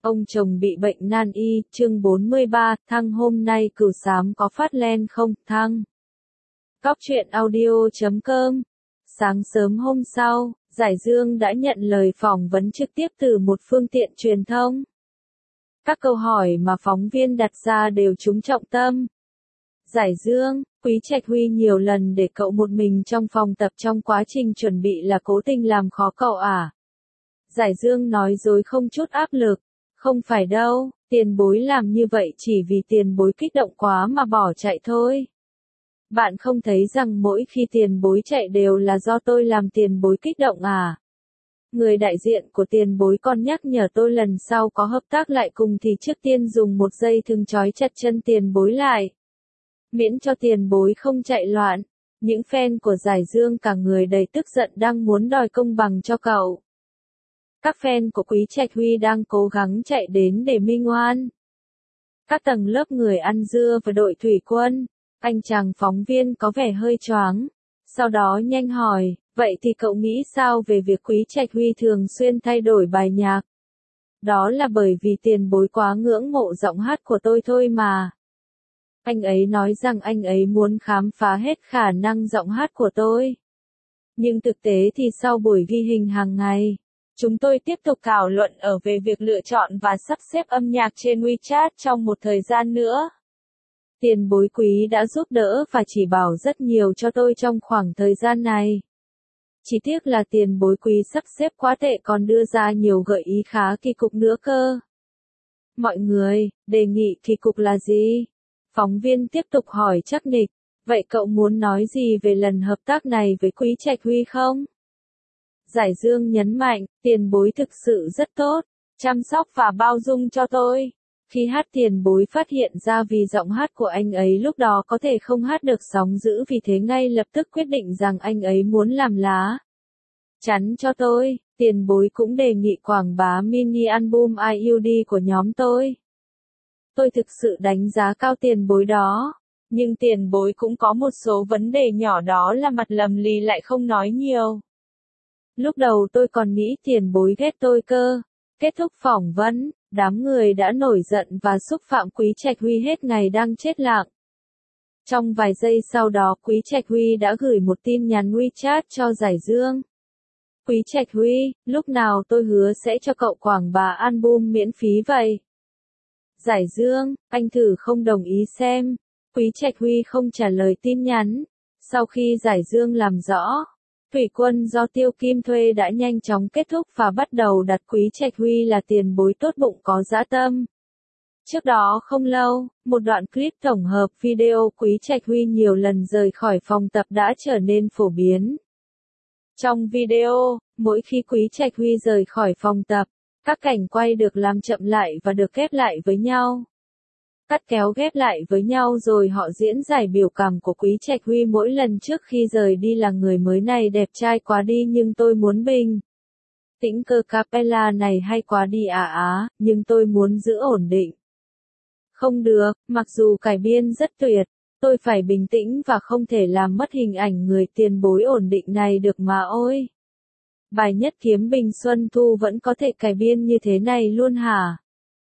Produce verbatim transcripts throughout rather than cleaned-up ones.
Ông chồng bị bệnh nan y, chương bốn mươi ba, Thăng hôm nay Cửu Xám có phát len không, Thăng? Cóc truyện audio chấm com. Sáng sớm hôm sau, Giải Dương đã nhận lời phỏng vấn trực tiếp từ một phương tiện truyền thông. Các câu hỏi mà phóng viên đặt ra đều trúng trọng tâm. Giải Dương, Quý Trạch Huy nhiều lần để cậu một mình trong phòng tập trong quá trình chuẩn bị là cố tình làm khó cậu à? Giải Dương nói dối không chút áp lực. Không phải đâu, tiền bối làm như vậy chỉ vì tiền bối kích động quá mà bỏ chạy thôi. Bạn không thấy rằng mỗi khi tiền bối chạy đều là do tôi làm tiền bối kích động à? Người đại diện của tiền bối còn nhắc nhở tôi lần sau có hợp tác lại cùng thì trước tiên dùng một dây thừng trói chặt chân tiền bối lại. Miễn cho tiền bối không chạy loạn. Những fan của Giải Dương cả người đầy tức giận đang muốn đòi công bằng cho cậu. Các fan của Quý Trạch Huy đang cố gắng chạy đến để minh oan. Các tầng lớp người ăn dưa và đội thủy quân. Anh chàng phóng viên có vẻ hơi choáng. Sau đó nhanh hỏi, vậy thì cậu nghĩ sao về việc Quý Trạch Huy thường xuyên thay đổi bài nhạc? Đó là bởi vì tiền bối quá ngưỡng mộ giọng hát của tôi thôi mà. Anh ấy nói rằng anh ấy muốn khám phá hết khả năng giọng hát của tôi. Nhưng thực tế thì sau buổi ghi hình hàng ngày, chúng tôi tiếp tục thảo luận ở về việc lựa chọn và sắp xếp âm nhạc trên WeChat trong một thời gian nữa. Tiền bối Quý đã giúp đỡ và chỉ bảo rất nhiều cho tôi trong khoảng thời gian này. Chỉ tiếc là tiền bối Quý sắp xếp quá tệ còn đưa ra nhiều gợi ý khá kỳ cục nữa cơ. Mọi người, đề nghị kỳ cục là gì? Phóng viên tiếp tục hỏi chắc nịch, vậy cậu muốn nói gì về lần hợp tác này với Quý Trạch Huy không? Giải Dương nhấn mạnh, tiền bối thực sự rất tốt, chăm sóc và bao dung cho tôi. Khi hát tiền bối phát hiện ra vì giọng hát của anh ấy lúc đó có thể không hát được sóng dữ vì thế ngay lập tức quyết định rằng anh ấy muốn làm lá chắn cho tôi. Tiền bối cũng đề nghị quảng bá mini album I U D của nhóm tôi. Tôi thực sự đánh giá cao tiền bối đó. Nhưng tiền bối cũng có một số vấn đề nhỏ đó là mặt lầm lì lại không nói nhiều. Lúc đầu tôi còn nghĩ tiền bối ghét tôi cơ. Kết thúc phỏng vấn, đám người đã nổi giận và xúc phạm Quý Trạch Huy hết ngày đang chết lặng. Trong vài giây sau đó Quý Trạch Huy đã gửi một tin nhắn WeChat cho Giải Dương. Quý Trạch Huy, lúc nào tôi hứa sẽ cho cậu quảng bá album miễn phí vậy? Giải Dương, anh thử không đồng ý xem. Quý Trạch Huy không trả lời tin nhắn. Sau khi Giải Dương làm rõ, thủy quân do Tiêu Kim thuê đã nhanh chóng kết thúc và bắt đầu đặt Quý Trạch Huy là tiền bối tốt bụng có dã tâm. Trước đó không lâu, một đoạn clip tổng hợp video Quý Trạch Huy nhiều lần rời khỏi phòng tập đã trở nên phổ biến. Trong video, mỗi khi Quý Trạch Huy rời khỏi phòng tập, các cảnh quay được làm chậm lại và được ghép lại với nhau. Cắt kéo ghép lại với nhau rồi họ diễn giải biểu cảm của Quý Trạch Huy mỗi lần trước khi rời đi là người mới này đẹp trai quá đi nhưng tôi muốn bình tĩnh, cơ cappella này hay quá đi à á, nhưng tôi muốn giữ ổn định. Không được, mặc dù cải biên rất tuyệt, tôi phải bình tĩnh và không thể làm mất hình ảnh người tiền bối ổn định này được mà ôi. Bài Nhất Kiếm Bình Xuân Thu vẫn có thể cải biên như thế này luôn hả?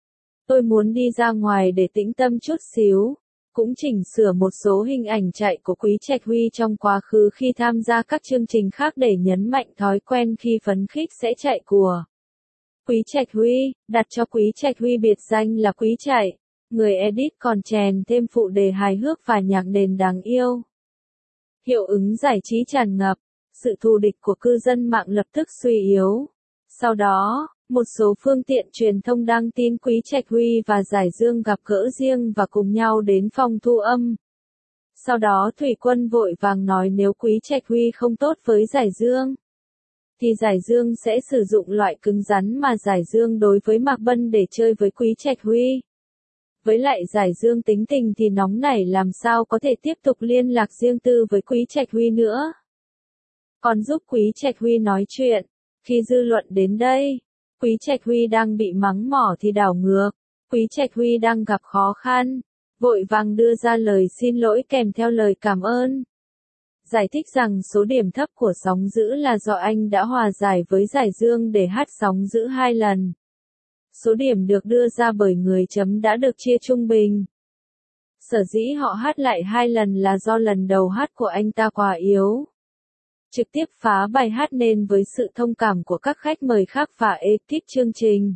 Tôi muốn đi ra ngoài để tĩnh tâm chút xíu, cũng chỉnh sửa một số hình ảnh chạy của Quý Trạch Huy trong quá khứ khi tham gia các chương trình khác để nhấn mạnh thói quen khi phấn khích sẽ chạy của Quý Trạch Huy, đặt cho Quý Trạch Huy biệt danh là Quý Chạy. Người edit còn chèn thêm phụ đề hài hước và nhạc nền đáng yêu. Hiệu ứng giải trí tràn ngập, sự thù địch của cư dân mạng lập tức suy yếu. Sau đó, một số phương tiện truyền thông đăng tin Quý Trạch Huy và Giải Dương gặp gỡ riêng và cùng nhau đến phòng thu âm. Sau đó thủy quân vội vàng nói nếu Quý Trạch Huy không tốt với Giải Dương, thì Giải Dương sẽ sử dụng loại cứng rắn mà Giải Dương đối với Mạc Bân để chơi với Quý Trạch Huy. Với lại Giải Dương tính tình thì nóng nảy làm sao có thể tiếp tục liên lạc riêng tư với Quý Trạch Huy nữa. Còn giúp Quý Trạch Huy nói chuyện, khi dư luận đến đây, Quý Trạch Huy đang bị mắng mỏ thì đảo ngược. Quý Trạch Huy đang gặp khó khăn, vội vàng đưa ra lời xin lỗi kèm theo lời cảm ơn. Giải thích rằng số điểm thấp của Sóng Dữ là do anh đã hòa giải với Giải Dương để hát Sóng Dữ hai lần. Số điểm được đưa ra bởi người chấm đã được chia trung bình. Sở dĩ họ hát lại hai lần là do lần đầu hát của anh ta quá yếu. Trực tiếp phá bài hát nên với sự thông cảm của các khách mời khác và ekip chương trình,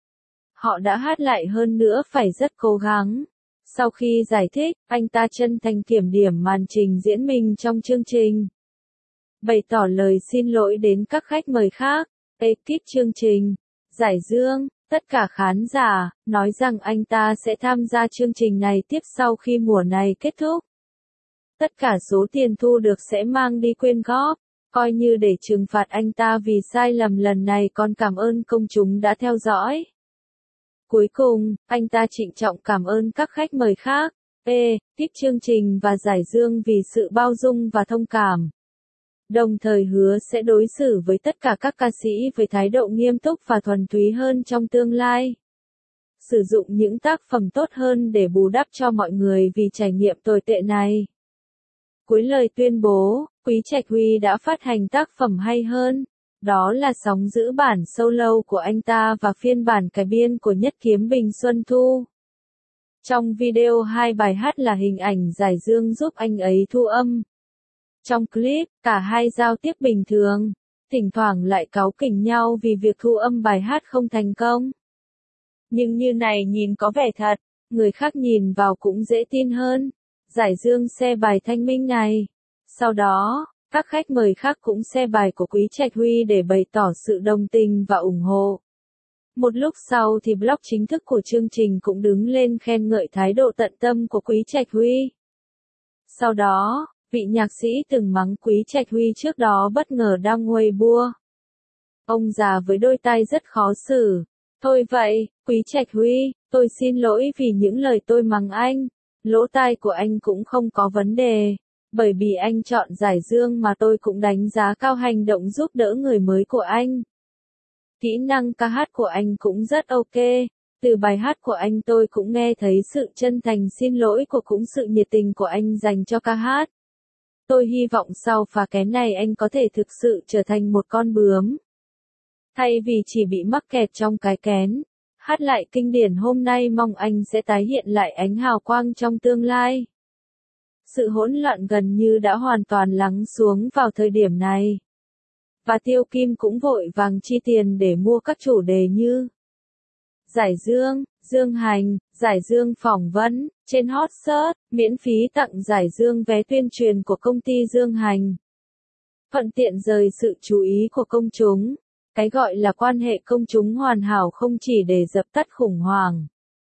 họ đã hát lại hơn nữa phải rất cố gắng. Sau khi giải thích, anh ta chân thành kiểm điểm màn trình diễn mình trong chương trình. Bày tỏ lời xin lỗi đến các khách mời khác, ekip chương trình, giải dương, tất cả khán giả, nói rằng anh ta sẽ tham gia chương trình này tiếp sau khi mùa này kết thúc. Tất cả số tiền thu được sẽ mang đi quyên góp, coi như để trừng phạt anh ta vì sai lầm lần này, còn cảm ơn công chúng đã theo dõi. Cuối cùng, anh ta trịnh trọng cảm ơn các khách mời khác, ekip chương trình và giải dương vì sự bao dung và thông cảm. Đồng thời hứa sẽ đối xử với tất cả các ca sĩ với thái độ nghiêm túc và thuần túy hơn trong tương lai. Sử dụng những tác phẩm tốt hơn để bù đắp cho mọi người vì trải nghiệm tồi tệ này. Cuối lời tuyên bố, Quý Trạch Huy đã phát hành tác phẩm hay hơn. Đó là Sóng Dữ bản solo của anh ta và phiên bản cải biên của Nhất Kiếm Bình Xuân Thu. Trong video hai bài hát là hình ảnh Giải Dương giúp anh ấy thu âm. Trong clip, cả hai giao tiếp bình thường, thỉnh thoảng lại cáu kỉnh nhau vì việc thu âm bài hát không thành công. Nhưng như này nhìn có vẻ thật, người khác nhìn vào cũng dễ tin hơn. Giải Dương share bài Thanh Minh này. Sau đó, các khách mời khác cũng share bài của Quý Trạch Huy để bày tỏ sự đồng tình và ủng hộ. Một lúc sau thì blog chính thức của chương trình cũng đứng lên khen ngợi thái độ tận tâm của Quý Trạch Huy. Sau đó, vị nhạc sĩ từng mắng Quý Trạch Huy trước đó bất ngờ đăng Weibo. Ông già với đôi tay rất khó xử. Thôi vậy, Quý Trạch Huy, tôi xin lỗi vì những lời tôi mắng anh. Lỗ tai của anh cũng không có vấn đề. Bởi vì anh chọn giải dương mà tôi cũng đánh giá cao hành động giúp đỡ người mới của anh. Kỹ năng ca hát của anh cũng rất ok. Từ bài hát của anh tôi cũng nghe thấy sự chân thành xin lỗi của cũng sự nhiệt tình của anh dành cho ca hát. Tôi hy vọng sau pha kén này anh có thể thực sự trở thành một con bướm. Thay vì chỉ bị mắc kẹt trong cái kén, hát lại kinh điển hôm nay, mong anh sẽ tái hiện lại ánh hào quang trong tương lai. Sự hỗn loạn gần như đã hoàn toàn lắng xuống vào thời điểm này. Và Tiêu Kim cũng vội vàng chi tiền để mua các chủ đề như Giải Dương, Dương Hành, Giải Dương phỏng vấn, trên hot search, miễn phí tặng Giải Dương vé tuyên truyền của công ty Dương Hành. Thuận tiện rời sự chú ý của công chúng. Cái gọi là quan hệ công chúng hoàn hảo không chỉ để dập tắt khủng hoảng,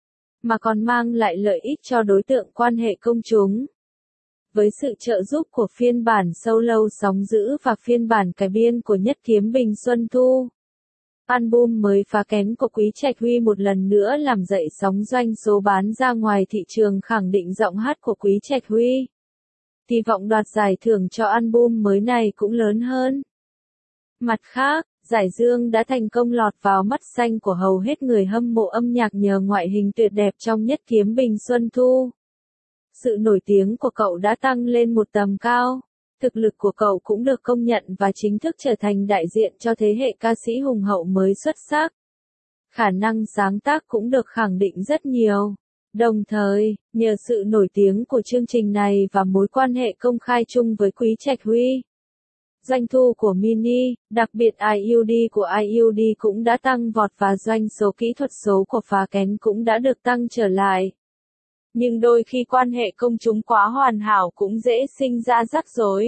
mà còn mang lại lợi ích cho đối tượng quan hệ công chúng. Với sự trợ giúp của phiên bản solo Sóng Dữ và phiên bản cải biên của Nhất Kiếm Bình Xuân Thu, album mới phá kén của Quý Trạch Huy một lần nữa làm dậy sóng doanh số bán ra ngoài thị trường, khẳng định giọng hát của Quý Trạch Huy. Kỳ vọng đoạt giải thưởng cho album mới này cũng lớn hơn. Mặt khác, Giải Dương đã thành công lọt vào mắt xanh của hầu hết người hâm mộ âm nhạc nhờ ngoại hình tuyệt đẹp trong Nhất Kiếm Bình Xuân Thu. Sự nổi tiếng của cậu đã tăng lên một tầm cao. Thực lực của cậu cũng được công nhận và chính thức trở thành đại diện cho thế hệ ca sĩ hùng hậu mới xuất sắc. Khả năng sáng tác cũng được khẳng định rất nhiều. Đồng thời, nhờ sự nổi tiếng của chương trình này và mối quan hệ công khai chung với Quý Trạch Huy, doanh thu của Mini, đặc biệt i u đê của i u đê cũng đã tăng vọt và doanh số kỹ thuật số của phá kén cũng đã được tăng trở lại. Nhưng đôi khi quan hệ công chúng quá hoàn hảo cũng dễ sinh ra rắc rối.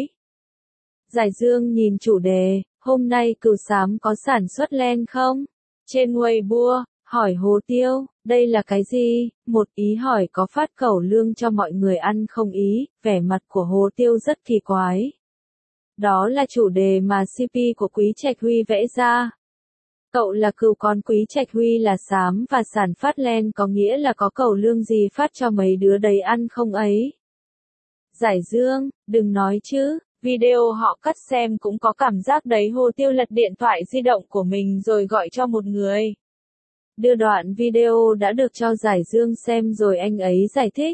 Giải Dương nhìn chủ đề, hôm nay Cừu Xám có sản xuất len không? Trên Weibo, hỏi Hồ Tiêu, đây là cái gì? Một ý hỏi có phát cẩu lương cho mọi người ăn không ý, vẻ mặt của Hồ Tiêu rất kỳ quái. Đó là chủ đề mà xê pê của Quý Trạch Huy vẽ ra. Cậu là cừu còn Quý Trạch Huy là xám và sản phát len có nghĩa là có cẩu lương gì phát cho mấy đứa đấy ăn không ấy? Giải Dương, đừng nói chứ, video họ cắt xem cũng có cảm giác đấy. Hồ Tiêu lật điện thoại di động của mình rồi gọi cho một người. Đưa đoạn video đã được cho Giải Dương xem rồi anh ấy giải thích.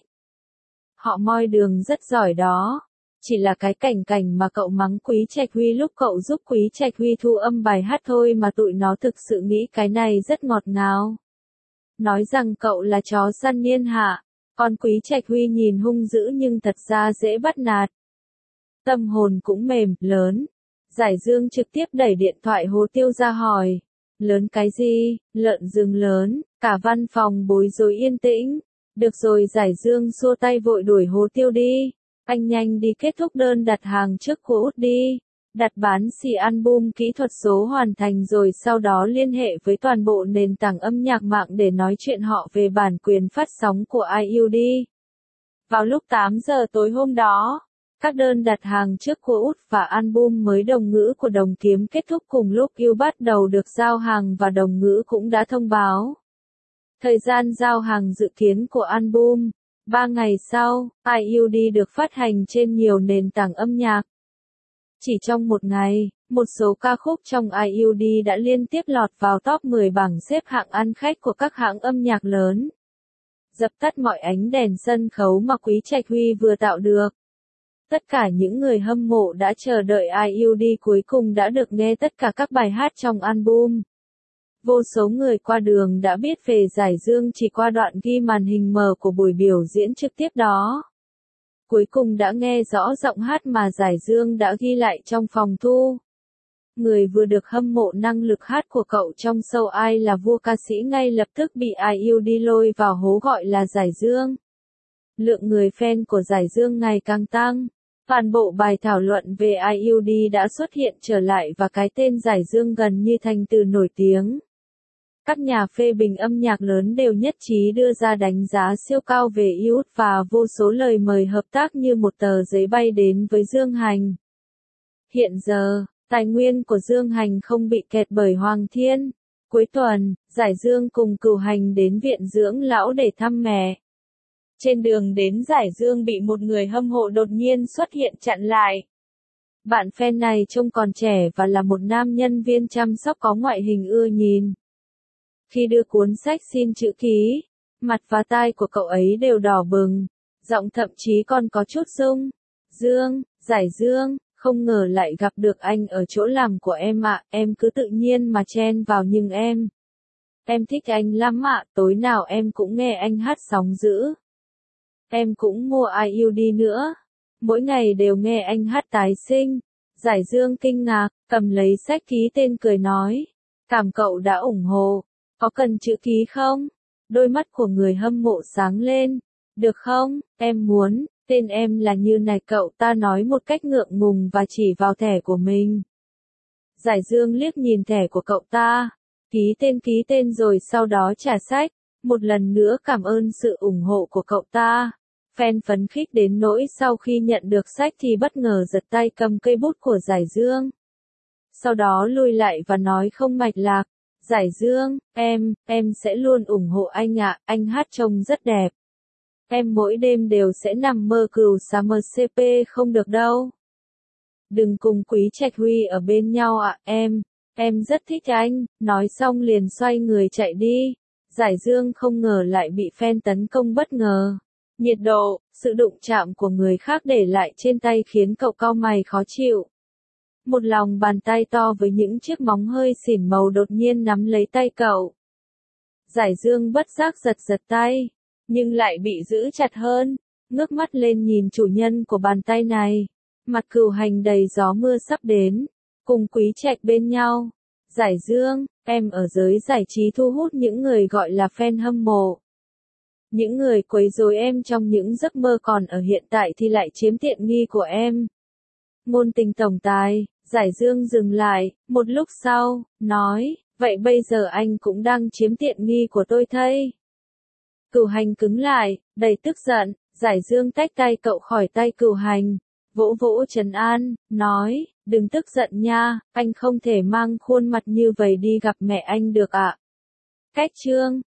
Họ moi đường rất giỏi đó. Chỉ là cái cảnh cảnh mà cậu mắng Quý Trạch Huy lúc cậu giúp Quý Trạch Huy thu âm bài hát thôi mà tụi nó thực sự nghĩ cái này rất ngọt ngào. nói rằng cậu là chó săn niên hạ. Còn Quý Trạch Huy nhìn hung dữ nhưng thật ra dễ bắt nạt. Tâm hồn cũng mềm, lớn. Giải Dương trực tiếp đẩy điện thoại Hồ Tiêu ra hỏi. Lớn cái gì, lợn rừng lớn, cả văn phòng bối rối yên tĩnh. Được rồi, Giải Dương xua tay vội đuổi Hồ Tiêu đi. Anh nhanh đi kết thúc đơn đặt hàng trước của Út đi. Đặt bán xỉ album kỹ thuật số hoàn thành rồi sau đó liên hệ với toàn bộ nền tảng âm nhạc mạng để nói chuyện họ về bản quyền phát sóng của i u đi. Vào lúc tám giờ tối hôm đó, các đơn đặt hàng trước của Út và album mới Đồng Ngữ của Đồng Kiếm kết thúc cùng lúc u bắt đầu được giao hàng và Đồng Ngữ cũng đã thông báo thời gian giao hàng dự kiến của album. Ba ngày sau, i u đi được phát hành trên nhiều nền tảng âm nhạc. Chỉ trong một ngày, một số ca khúc trong i u đi đã liên tiếp lọt vào top mười bảng xếp hạng ăn khách của các hãng âm nhạc lớn. Dập tắt mọi ánh đèn sân khấu mà Quý Trạch Huy vừa tạo được. Tất cả những người hâm mộ đã chờ đợi i u đi cuối cùng đã được nghe tất cả các bài hát trong album. Vô số người qua đường đã biết về Giải Dương chỉ qua đoạn ghi màn hình mờ của buổi biểu diễn trực tiếp đó. Cuối cùng đã nghe rõ giọng hát mà Giải Dương đã ghi lại trong phòng thu. Người vừa được hâm mộ năng lực hát của cậu trong show Ai là Vua ca sĩ ngay lập tức bị i u đi lôi vào hố gọi là Giải Dương. Lượng người fan của Giải Dương ngày càng tăng. Toàn bộ bài thảo luận về i u đi đã xuất hiện trở lại và cái tên Giải Dương gần như thành từ nổi tiếng. Các nhà phê bình âm nhạc lớn đều nhất trí đưa ra đánh giá siêu cao về Út và vô số lời mời hợp tác như một tờ giấy bay đến với Dương Hành. Hiện giờ, tài nguyên của Dương Hành không bị kẹt bởi Hoàng Thiên. Cuối tuần, Giải Dương cùng Cửu Hành đến viện dưỡng lão để thăm mẹ. Trên đường đến Giải Dương bị một người hâm mộ đột nhiên xuất hiện chặn lại. Bạn fan này trông còn trẻ và là một nam nhân viên chăm sóc có ngoại hình ưa nhìn. Khi đưa cuốn sách xin chữ ký, mặt và tai của cậu ấy đều đỏ bừng, giọng thậm chí còn có chút rung. Dương, Giải Dương, không ngờ lại gặp được anh ở chỗ làm của em ạ, em cứ tự nhiên mà chen vào nhưng em. Em thích anh lắm ạ, tối nào em cũng nghe anh hát sóng dữ. Em cũng mua i u đi nữa, mỗi ngày đều nghe anh hát tái sinh. Giải Dương kinh ngạc, cầm lấy sách ký tên cười nói. Cảm cậu đã ủng hộ. Có cần chữ ký không? Đôi mắt của người hâm mộ sáng lên. Được không? Em muốn, tên em là như này, cậu ta nói một cách ngượng ngùng và chỉ vào thẻ của mình. Giải Dương liếc nhìn thẻ của cậu ta. Ký tên ký tên rồi sau đó trả sách. Một lần nữa cảm ơn sự ủng hộ của cậu ta. Fan phấn khích đến nỗi sau khi nhận được sách thì bất ngờ giật tay cầm cây bút của Giải Dương. Sau đó lùi lại và nói không mạch lạc. Giải Dương, em, em sẽ luôn ủng hộ anh ạ, anh hát trông rất đẹp. Em mỗi đêm đều sẽ nằm mơ Cửu Summer xê pê không được đâu. Đừng cùng Quý Trạch Huy ở bên nhau ạ, em, em rất thích anh, nói xong liền xoay người chạy đi. Giải Dương không ngờ lại bị fan tấn công bất ngờ. Nhiệt độ, sự đụng chạm của người khác để lại trên tay khiến cậu cau mày khó chịu. Một lòng bàn tay to với những chiếc móng hơi xỉn màu đột nhiên nắm lấy tay cậu. Giải Dương bất giác giật giật tay, nhưng lại bị giữ chặt hơn, ngước mắt lên nhìn chủ nhân của bàn tay này. Mặt Cửu Hành đầy gió mưa sắp đến, cùng Quý Trạch bên nhau. Giải Dương, em ở giới giải trí thu hút những người gọi là fan hâm mộ. Những người quấy rối em trong những giấc mơ còn ở hiện tại thì lại chiếm tiện nghi của em. Ngôn tình tổng tài. Giải Dương dừng lại, một lúc sau, nói, vậy bây giờ anh cũng đang chiếm tiện nghi của tôi thay. Cửu Hành cứng lại, đầy tức giận, Giải Dương tách tay cậu khỏi tay Cửu Hành, vỗ vỗ trấn an, nói, đừng tức giận nha, anh không thể mang khuôn mặt như vậy đi gặp mẹ anh được ạ. Cách chương